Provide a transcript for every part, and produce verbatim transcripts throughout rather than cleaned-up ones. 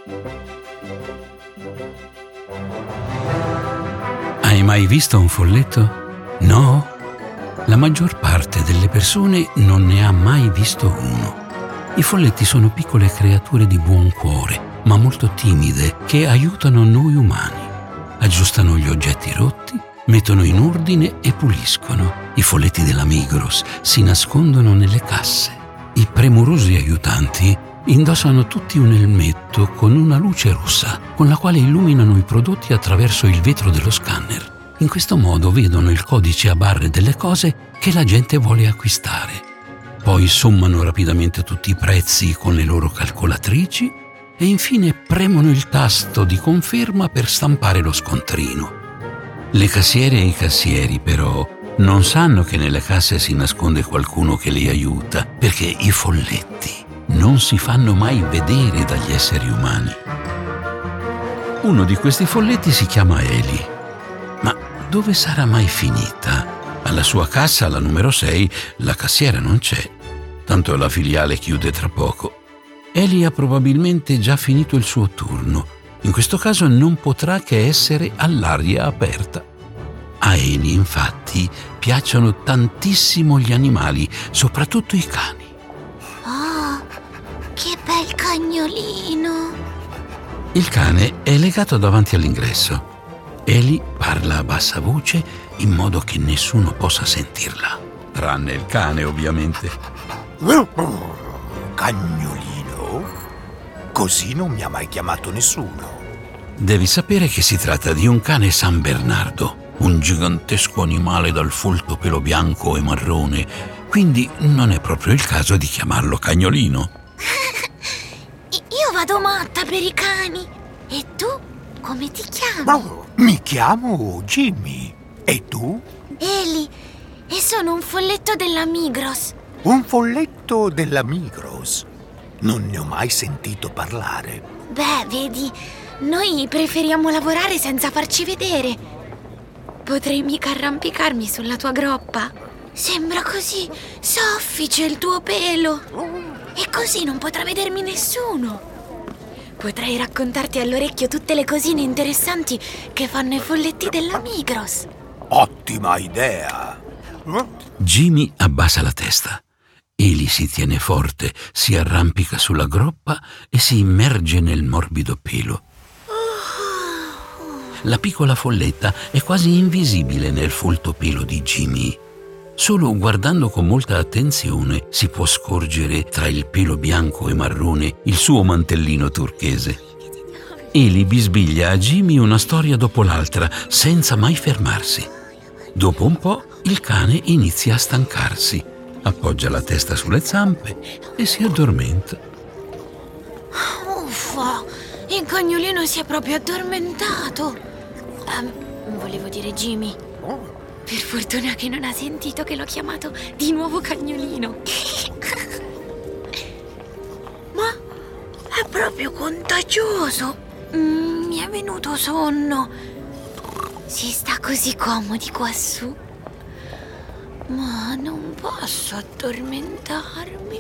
Hai mai visto un folletto? No? La maggior parte delle persone non ne ha mai visto uno. I folletti sono piccole creature di buon cuore, ma molto timide, che aiutano noi umani. Aggiustano gli oggetti rotti, mettono in ordine e puliscono. I folletti della Migros si nascondono nelle casse. I premurosi aiutanti indossano tutti un elmetto con una luce rossa, con la quale illuminano i prodotti attraverso il vetro dello scanner. In questo modo vedono il codice a barre delle cose che la gente vuole acquistare. Poi sommano rapidamente tutti i prezzi con le loro calcolatrici e infine premono il tasto di conferma per stampare lo scontrino. Le cassiere e i cassieri, però, non sanno che nelle casse si nasconde qualcuno che li aiuta, perché i folletti non si fanno mai vedere dagli esseri umani. Uno di questi folletti si chiama Eli. Ma dove sarà mai finita? Alla sua cassa, alla numero sei, la cassiera non c'è. Tanto la filiale chiude tra poco. Eli ha probabilmente già finito il suo turno. In questo caso non potrà che essere all'aria aperta. A Eli, infatti, piacciono tantissimo gli animali, soprattutto i cani. Oh, che bel cagnolino! Il cane è legato davanti all'ingresso. Eli parla a bassa voce in modo che nessuno possa sentirla, tranne il cane, ovviamente. Cagnolino? Così non mi ha mai chiamato nessuno. Devi sapere che si tratta di un cane San Bernardo, un gigantesco animale dal folto pelo bianco e marrone, quindi non è proprio il caso di chiamarlo cagnolino. Io vado matta per i cani. E tu? Come ti chiami? Oh, mi chiamo Jimmy. E tu? Eli. E sono un folletto della Migros. Un folletto della Migros? Non ne ho mai sentito parlare. Beh, vedi, noi preferiamo lavorare senza farci vedere. Potrei mica arrampicarmi sulla tua groppa? Sembra così soffice il tuo pelo. E così non potrà vedermi nessuno. Potrei raccontarti all'orecchio tutte le cosine interessanti che fanno i folletti della Migros. Ottima idea! Jimmy abbassa la testa. Eli si tiene forte, si arrampica sulla groppa e si immerge nel morbido pelo. La piccola folletta è quasi invisibile nel folto pelo di Jimmy. Solo guardando con molta attenzione si può scorgere tra il pelo bianco e marrone il suo mantellino turchese. Eli bisbiglia a Jimmy una storia dopo l'altra, senza mai fermarsi. Dopo un po' il cane inizia a stancarsi, appoggia la testa sulle zampe e si addormenta. Uffa, il cagnolino si è proprio addormentato. Um, volevo dire Jimmy. Per fortuna che non ha sentito che l'ho chiamato di nuovo cagnolino. Ma è proprio contagioso. Mm, mi è venuto sonno. Si sta così comodi quassù. Ma non posso addormentarmi.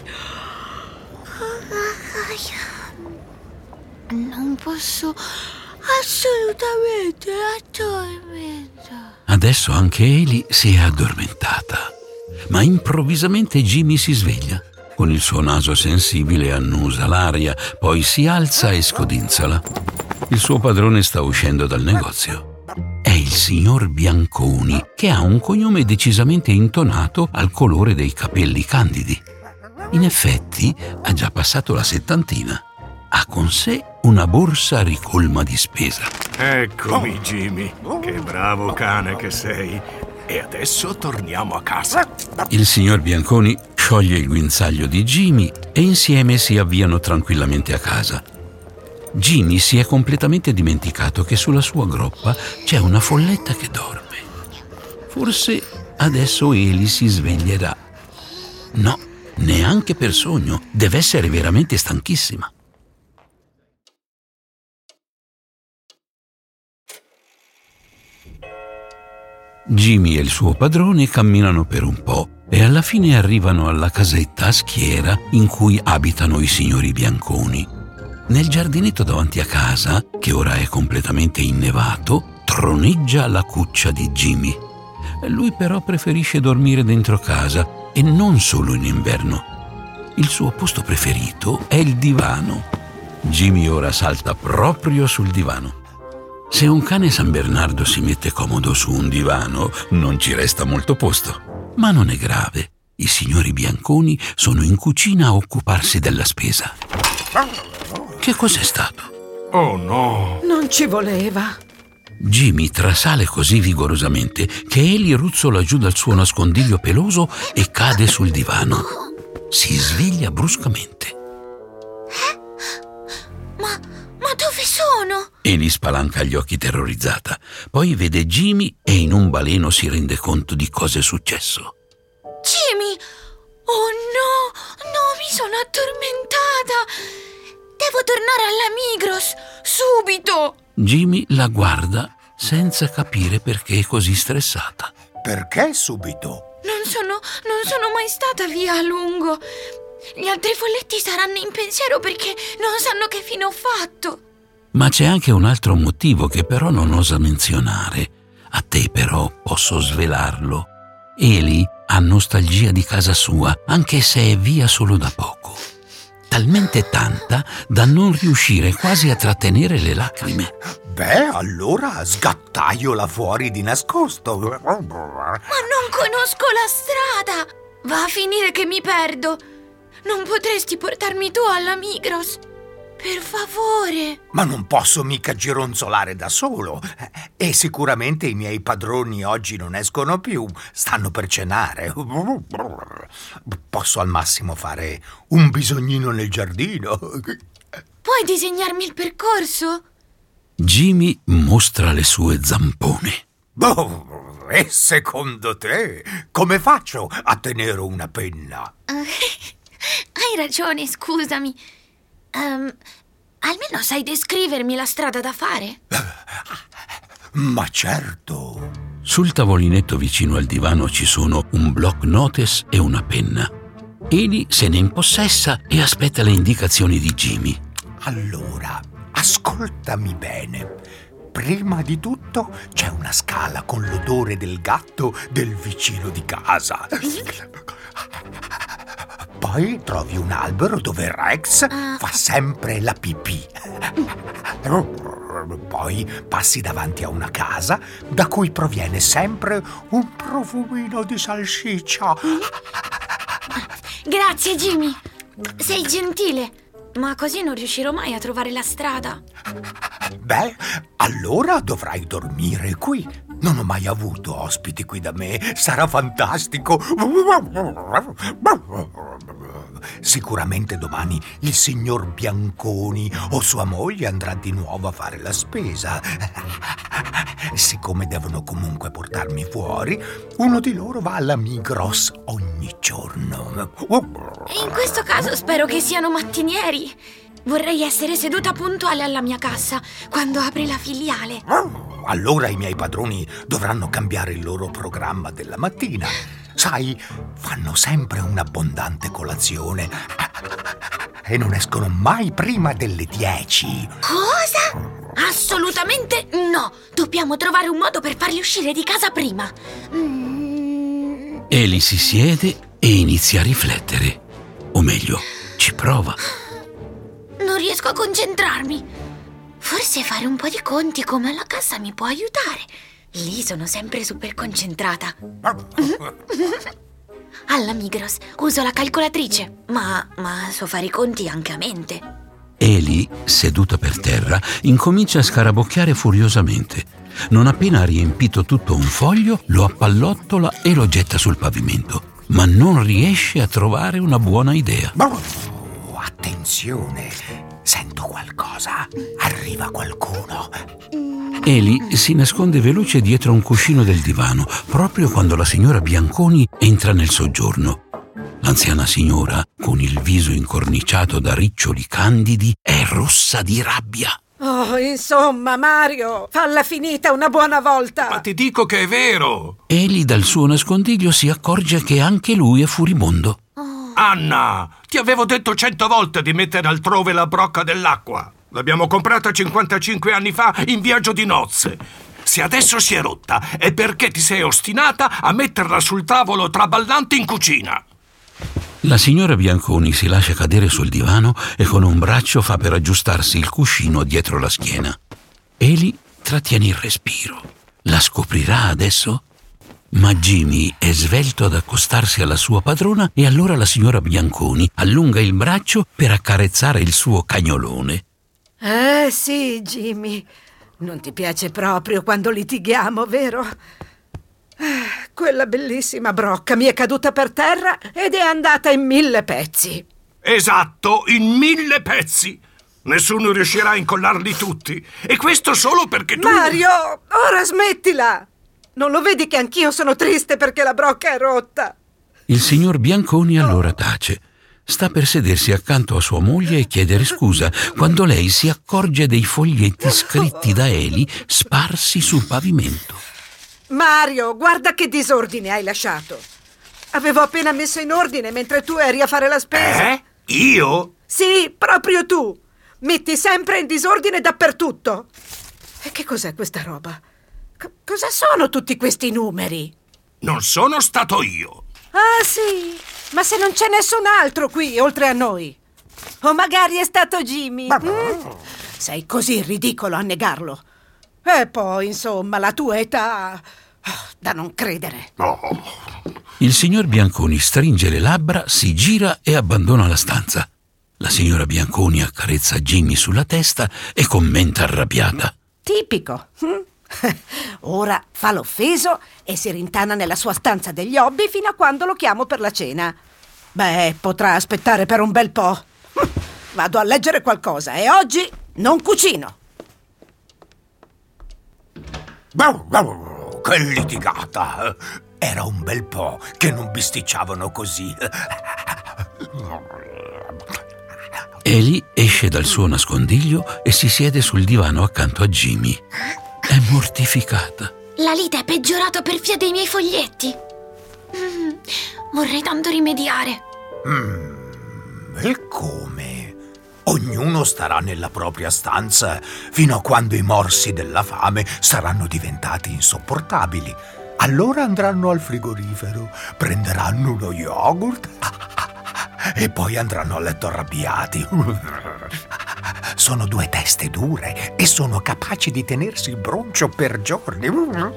Non posso assolutamente addormentare. Adesso anche Eli si è addormentata, ma improvvisamente Jimmy si sveglia. Con il suo naso sensibile annusa l'aria, poi si alza e scodinzola. Il suo padrone sta uscendo dal negozio. È il signor Bianconi, che ha un cognome decisamente intonato al colore dei capelli candidi. In effetti, ha già passato la settantina. Ha con sé una borsa ricolma di spesa. Eccomi, Jimmy. Che bravo cane che sei. E adesso torniamo a casa. Il signor Bianconi scioglie il guinzaglio di Jimmy e insieme si avviano tranquillamente a casa. Jimmy si è completamente dimenticato che sulla sua groppa c'è una folletta che dorme. Forse adesso Eli si sveglierà. No, neanche per sogno. Deve essere veramente stanchissima. Jimmy e il suo padrone camminano per un po' e alla fine arrivano alla casetta a schiera in cui abitano i signori Bianconi. Nel giardinetto davanti a casa, che ora è completamente innevato, troneggia la cuccia di Jimmy. Lui però preferisce dormire dentro casa e non solo in inverno. Il suo posto preferito è il divano. Jimmy ora salta proprio sul divano. Se un cane San Bernardo si mette comodo su un divano, non ci resta molto posto. Ma non è grave. I signori Bianconi sono in cucina a occuparsi della spesa. Che cos'è stato? Oh no! Non ci voleva. Jimmy trasale così vigorosamente che Eli ruzzola giù dal suo nascondiglio peloso e cade sul divano. Si sveglia bruscamente. Eh? Ma, ma dove sono? Eli spalanca gli occhi terrorizzata. Poi vede Jimmy e in un baleno si rende conto di cosa è successo. Jimmy! Oh no! No, mi sono addormentata! Devo tornare alla Migros! Subito! Jimmy la guarda senza capire perché è così stressata. Perché subito? Non sono, non sono mai stata via a lungo. Gli altri folletti saranno in pensiero perché non sanno che fine ho fatto. Ma c'è anche un altro motivo che però non osa menzionare. A te però posso svelarlo. Eli ha nostalgia di casa sua, anche se è via solo da poco. Talmente tanta da non riuscire quasi a trattenere le lacrime. Beh, allora sgattaiola fuori di nascosto. Ma non conosco la strada! Va a finire che mi perdo. Non potresti portarmi tu alla Migros? Per favore. Ma non posso mica gironzolare da solo. E sicuramente i miei padroni oggi non escono più. Stanno per cenare. Posso al massimo fare un bisognino nel giardino. Puoi disegnarmi il percorso? Jimmy mostra le sue zampone. Oh, e secondo te come faccio a tenere una penna? Hai ragione, scusami. Um, almeno sai descrivermi la strada da fare? Ma certo. Sul tavolinetto vicino al divano ci sono un block notice e una penna. Eli se ne impossessa e aspetta le indicazioni di Jimmy. Allora, ascoltami bene. Prima di tutto c'è una scala con l'odore del gatto del vicino di casa. Poi trovi un albero dove Rex fa sempre la pipì. Poi passi davanti a una casa da cui proviene sempre un profumino di salsiccia. Grazie, Jimmy. Sei gentile, ma così non riuscirò mai a trovare la strada. Beh, allora dovrai dormire qui. Non ho mai avuto ospiti qui da me. Sarà fantastico. Sicuramente domani il signor Bianconi o sua moglie andrà di nuovo a fare la spesa. Siccome devono comunque portarmi fuori, uno di loro va alla Migros ogni giorno. In questo caso spero che siano mattinieri. Vorrei essere seduta puntuale alla mia cassa quando apri la filiale. Allora i miei padroni dovranno cambiare il loro programma della mattina. Sai, fanno sempre un'abbondante colazione e non escono mai prima delle dieci. Cosa? Assolutamente no! Dobbiamo trovare un modo per farli uscire di casa prima. Mm. Eli si siede e inizia a riflettere. O meglio, ci prova. Non riesco a concentrarmi. Forse fare un po' di conti come alla cassa mi può aiutare. Lì sono sempre super concentrata. Alla Migros uso la calcolatrice, ma, ma so fare i conti anche a mente. Eli, seduta per terra, incomincia a scarabocchiare furiosamente. Non appena ha riempito tutto un foglio, lo appallottola e lo getta sul pavimento, ma non riesce a trovare una buona idea. Oh, attenzione, sento qualcosa. Arriva qualcuno. Eli si nasconde veloce dietro un cuscino del divano, proprio quando la signora Bianconi entra nel soggiorno. L'anziana signora, con il viso incorniciato da riccioli candidi, è rossa di rabbia. Oh, insomma, Mario, falla finita una buona volta. Ma ti dico che è vero. Eli dal suo nascondiglio si accorge che anche lui è furibondo. Oh, Anna, ti avevo detto cento volte di mettere altrove la brocca dell'acqua. L'abbiamo comprata cinquantacinque anni fa in viaggio di nozze. Se adesso si è rotta è perché ti sei ostinata a metterla sul tavolo traballante in cucina. La signora Bianconi si lascia cadere sul divano e con un braccio fa per aggiustarsi il cuscino dietro la schiena. Eli trattiene il respiro. La scoprirà adesso? Ma Jimmy è svelto ad accostarsi alla sua padrona e allora la signora Bianconi allunga il braccio per accarezzare il suo cagnolone. Eh sì, Jimmy. Non ti piace proprio quando litighiamo, vero? Ah, quella bellissima brocca mi è caduta per terra ed è andata in mille pezzi. Esatto, in mille pezzi. Nessuno riuscirà a incollarli tutti. E questo solo perché tu... Mario, ora smettila! Non lo vedi che anch'io sono triste perché la brocca è rotta? Il signor Bianconi allora tace. Sta per sedersi accanto a sua moglie e chiedere scusa quando lei si accorge dei foglietti scritti da Eli sparsi sul pavimento. Mario, guarda che disordine hai lasciato. Avevo appena messo in ordine mentre tu eri a fare la spesa. Eh? Io? Sì, proprio tu. Metti sempre in disordine dappertutto. E che cos'è questa roba? C- cosa sono tutti questi numeri? Non sono stato io. Ah, sì? Ma se non c'è nessun altro qui, oltre a noi? O magari è stato Jimmy? Mm? Sei così ridicolo a negarlo. E poi, insomma, la tua età... da non credere. Oh. Il signor Bianconi stringe le labbra, si gira e abbandona la stanza. La signora Bianconi accarezza Jimmy sulla testa e commenta arrabbiata. Tipico. Ora fa l'offeso e si rintana nella sua stanza degli hobby fino a quando lo chiamo per la cena. Beh, potrà aspettare per un bel po'. Vado a leggere qualcosa e oggi non cucino. Che litigata! Era un bel po' che non bisticciavano così. Eli esce dal suo nascondiglio e si siede sul divano accanto a Jimmy. È mortificata. La lite è peggiorata per via dei miei foglietti. Mm, vorrei tanto rimediare. Mm, e come? Ognuno starà nella propria stanza fino a quando i morsi della fame saranno diventati insopportabili. Allora andranno al frigorifero, prenderanno uno yogurt e poi andranno a letto arrabbiati. Sono due teste dure e sono capaci di tenersi il broncio per giorni.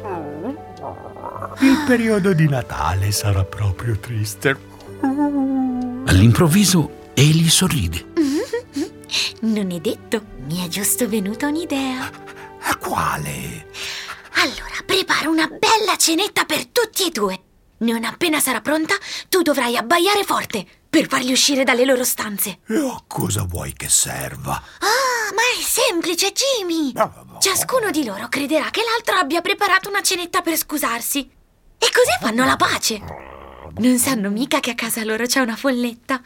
Il periodo di Natale sarà proprio triste. All'improvviso Eli sorride. Non è detto, mi è giusto venuta un'idea. Quale? Allora, prepara una bella cenetta per tutti e due. Non appena sarà pronta, tu dovrai abbaiare forte per farli uscire dalle loro stanze. E a cosa vuoi che serva? Ah, ma è semplice, Jimmy. Ciascuno di loro crederà che l'altro abbia preparato una cenetta per scusarsi. E così fanno la pace. Non sanno mica che a casa loro c'è una folletta.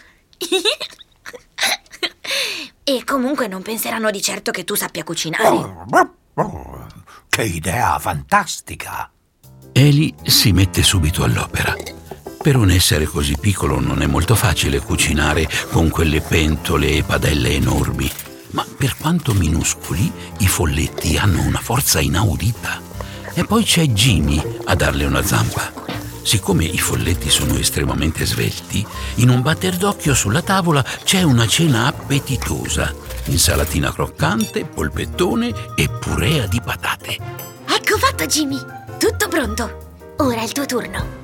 E comunque non penseranno di certo che tu sappia cucinare. Che idea fantastica! Eli si mette subito all'opera. Per un essere così piccolo non è molto facile cucinare con quelle pentole e padelle enormi, ma per quanto minuscoli, i folletti hanno una forza inaudita. E poi c'è Jimmy a darle una zampa. Siccome i folletti sono estremamente svelti, in un batter d'occhio sulla tavola c'è una cena appetitosa. Insalatina croccante, polpettone e purea di patate. Ecco fatto, Jimmy. Tutto pronto. Ora è il tuo turno.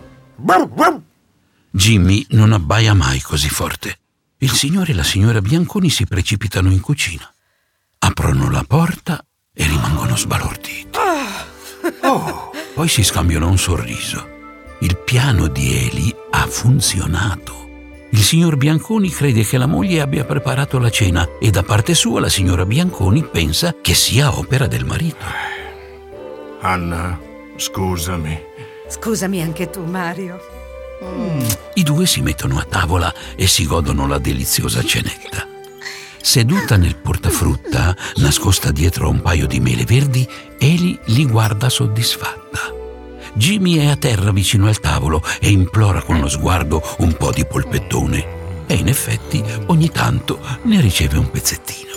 Jimmy non abbaia mai così forte. Il signore e la signora Bianconi si precipitano in cucina. Aprono la porta e rimangono sbalorditi. Oh, poi si scambiano un sorriso. Il piano di Eli ha funzionato. Il signor Bianconi crede che la moglie abbia preparato la cena e da parte sua la signora Bianconi pensa che sia opera del marito. Anna, scusami. Scusami anche tu, Mario. Mm. I due si mettono a tavola e si godono la deliziosa cenetta. Seduta nel portafrutta, nascosta dietro a un paio di mele verdi, Eli li guarda soddisfatta. Jimmy è a terra vicino al tavolo e implora con lo sguardo un po' di polpettone. e in effetti ogni tanto ne riceve un pezzettino.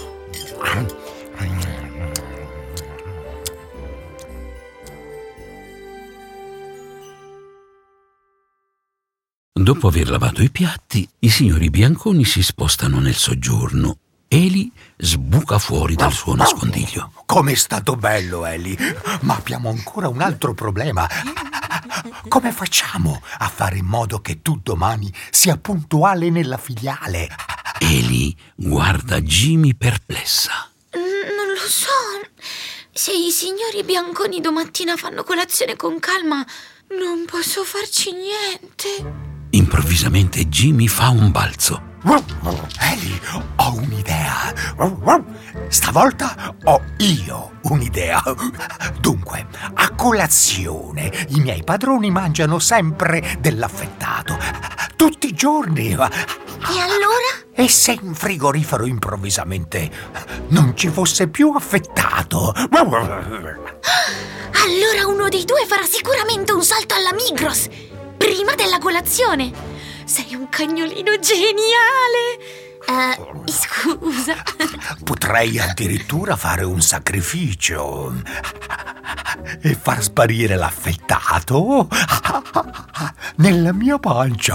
Dopo aver lavato i piatti, i signori Bianconi si spostano nel soggiorno. Eli sbuca fuori dal suo nascondiglio. Com'è stato bello, Eli! Ma abbiamo ancora un altro problema. Come facciamo a fare in modo che tu domani sia puntuale nella filiale? Eli guarda Jimmy perplessa. Non lo so. Se i signori Bianconi domattina fanno colazione con calma, non posso farci niente. Improvvisamente Jimmy fa un balzo. Eli, ho un'idea. Stavolta ho io un'idea. Dunque, a colazione i miei padroni mangiano sempre dell'affettato. Tutti i giorni. E allora? E se in frigorifero improvvisamente non ci fosse più affettato? Allora uno dei due farà sicuramente un salto alla Migros prima della colazione. Sei un cagnolino geniale. Uh, scusa. Potrei addirittura fare un sacrificio e far sparire l'affettato nella mia pancia.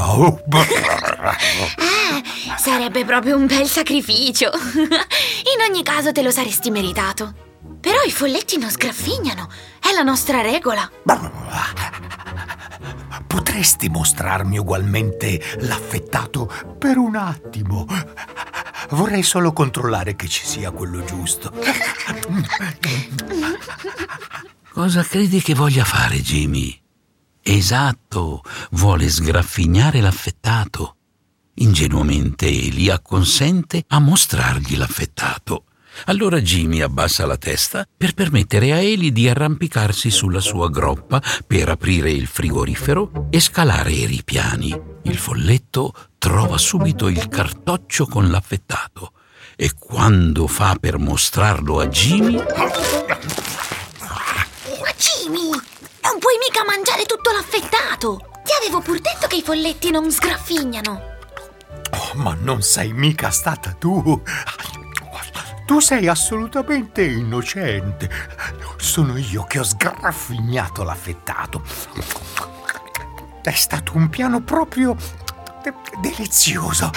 Eh, sarebbe proprio un bel sacrificio. In ogni caso te lo saresti meritato. Però i folletti non sgraffignano. È la nostra regola. Potresti mostrarmi ugualmente l'affettato per un attimo? Vorrei solo controllare che ci sia quello giusto. Cosa credi che voglia fare, Jimmy? Esatto, vuole sgraffignare l'affettato. Ingenuamente Eli acconsente a mostrargli l'affettato. Allora Jimmy abbassa la testa per permettere a Eli di arrampicarsi sulla sua groppa per aprire il frigorifero e scalare i ripiani. Il folletto trova subito il cartoccio con l'affettato e quando fa per mostrarlo a Jimmy... Ma Jimmy, non puoi mica mangiare tutto l'affettato! Ti avevo pur detto che i folletti non sgraffignano! Oh, ma non sei mica stata tu! Tu sei assolutamente innocente. Sono io che ho sgraffignato l'affettato. È stato un piano proprio delizioso.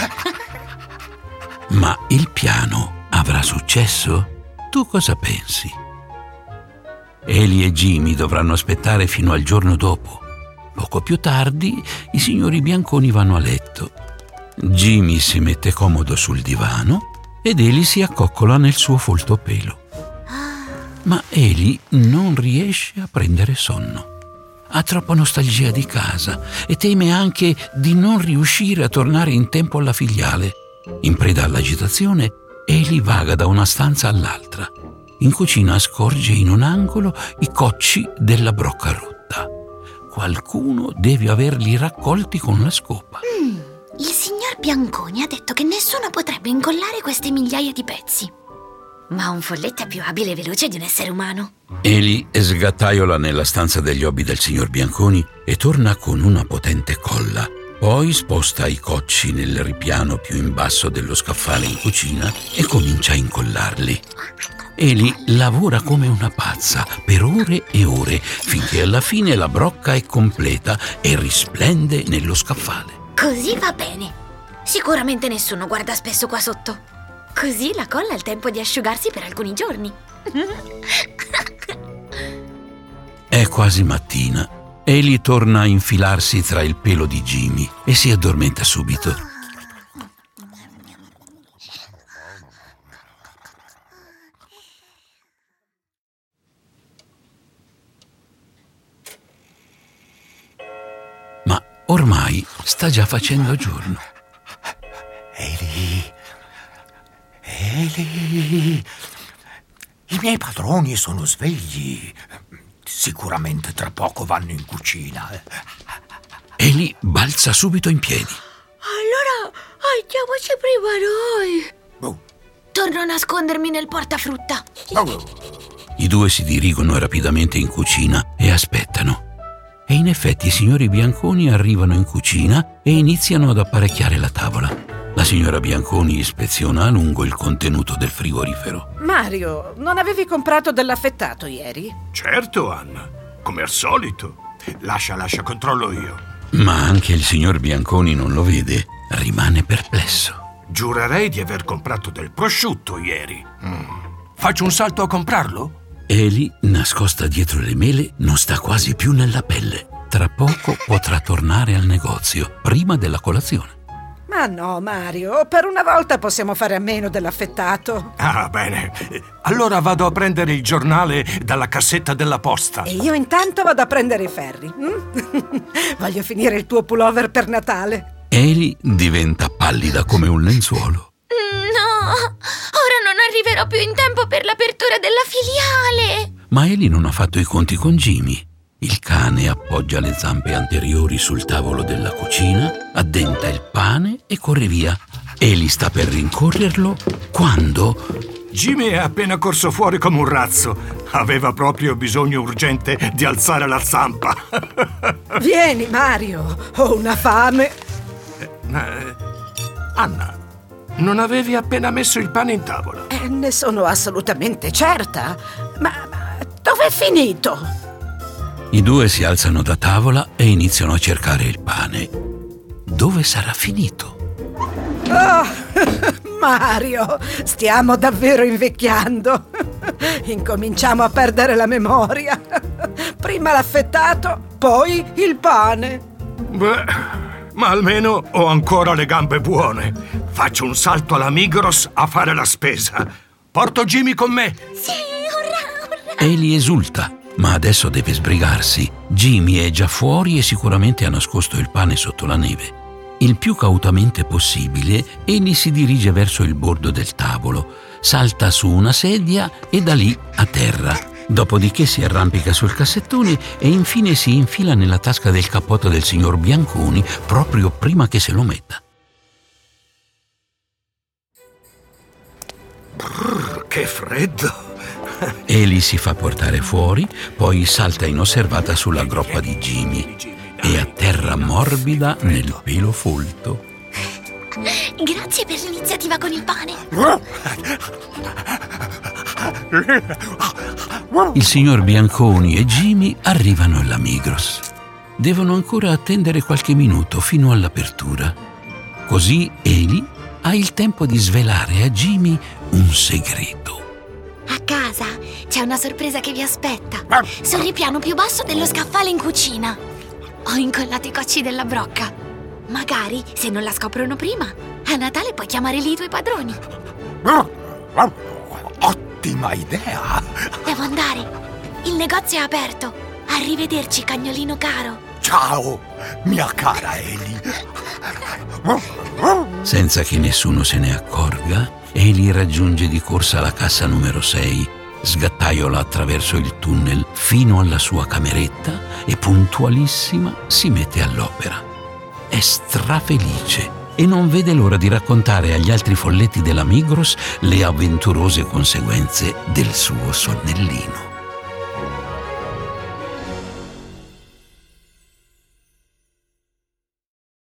Ma il piano avrà successo? Tu cosa pensi? Eli e Jimmy dovranno aspettare fino al giorno dopo. Poco più tardi, i signori Bianconi vanno a letto. Jimmy si mette comodo sul divano ed Eli si accoccola nel suo folto pelo. Ma Eli non riesce a prendere sonno. Ha troppa nostalgia di casa e teme anche di non riuscire a tornare in tempo alla filiale. In preda all'agitazione, Eli vaga da una stanza all'altra. In cucina scorge in un angolo i cocci della brocca rotta. Qualcuno deve averli raccolti con la scopa. Mm. Il signor Bianconi ha detto che nessuno potrebbe incollare queste migliaia di pezzi. Ma un folletto è più abile e veloce di un essere umano. Eli sgattaiola nella stanza degli hobby del signor Bianconi e torna con una potente colla. Poi sposta i cocci nel ripiano più in basso dello scaffale in cucina e comincia a incollarli. Eli lavora come una pazza per ore e ore finché alla fine la brocca è completa e risplende nello scaffale. Così va bene. Sicuramente nessuno guarda spesso qua sotto. Così la colla ha il tempo di asciugarsi per alcuni giorni. È quasi mattina. Eli torna a infilarsi tra il pelo di Jimmy e si addormenta subito. Ma ormai sta già facendo giorno. Eli, Eli, i miei padroni sono svegli. Sicuramente tra poco vanno in cucina. Eli balza subito in piedi. Allora andiamoci prima noi. Oh. Torno a nascondermi nel portafrutta. Oh. I due si dirigono rapidamente in cucina e aspettano. E in effetti i signori Bianconi arrivano in cucina e iniziano ad apparecchiare la tavola. La signora Bianconi ispeziona a lungo il contenuto del frigorifero. Mario, non avevi comprato dell'affettato ieri? Certo, Anna, come al solito. Lascia, lascia, controllo io. Ma anche il signor Bianconi non lo vede, rimane perplesso. Giurerei di aver comprato del prosciutto ieri. Mm. Faccio un salto a comprarlo? Eli, nascosta dietro le mele, non sta quasi più nella pelle. Tra poco potrà tornare al negozio, prima della colazione. Ma no, Mario, per una volta possiamo fare a meno dell'affettato. Ah, bene. Allora vado a prendere il giornale dalla cassetta della posta. E io intanto vado a prendere i ferri. Mm? Voglio finire il tuo pullover per Natale. Eli diventa pallida come un lenzuolo. No, ora non arriverò più in tempo per l'apertura della filiale. Ma Eli non ha fatto i conti con Jimmy. Il cane appoggia le zampe anteriori sul tavolo della cucina, addenta il pane e corre via. Eli sta per rincorrerlo quando... Jimmy è appena corso fuori come un razzo. Aveva proprio bisogno urgente di alzare la zampa. Vieni, Mario, ho una fame. Eh, Anna, non avevi appena messo il pane in tavola? Eh, ne sono assolutamente certa. Ma, ma dov'è finito? I due si alzano da tavola e iniziano a cercare il pane. Dove sarà finito? Oh, Mario, stiamo davvero invecchiando. Incominciamo a perdere la memoria. Prima l'affettato, poi il pane. Beh, ma almeno ho ancora le gambe buone. Faccio un salto alla Migros a fare la spesa. Porto Jimmy con me. Sì, urrà, urrà. Eli esulta. Ma adesso deve sbrigarsi. Jimmy è già fuori e sicuramente ha nascosto il pane sotto la neve. Il più cautamente possibile, Eli si dirige verso il bordo del tavolo, salta su una sedia e da lì a terra. Dopodiché si arrampica sul cassettone e infine si infila nella tasca del cappotto del signor Bianconi proprio prima che se lo metta. Brrr, che freddo! Eli si fa portare fuori, poi salta inosservata sulla groppa di Jimmy e atterra morbida nel pelo folto. Grazie per l'iniziativa con il pane. Il signor Bianconi e Jimmy arrivano alla Migros. Devono ancora attendere qualche minuto fino all'apertura. Così Eli ha il tempo di svelare a Jimmy un segreto. A casa c'è una sorpresa che vi aspetta. Sul ripiano più basso dello scaffale in cucina. Ho incollato i cocci della brocca. Magari, se non la scoprono prima, a Natale puoi chiamare lì i tuoi padroni. Ottima idea! Devo andare. Il negozio è aperto. Arrivederci, cagnolino caro. Ciao, mia cara Eli. Senza che nessuno se ne accorga, Eli raggiunge di corsa la cassa numero sei, sgattaiola attraverso il tunnel fino alla sua cameretta e puntualissima si mette all'opera. È strafelice e non vede l'ora di raccontare agli altri folletti della Migros le avventurose conseguenze del suo sonnellino.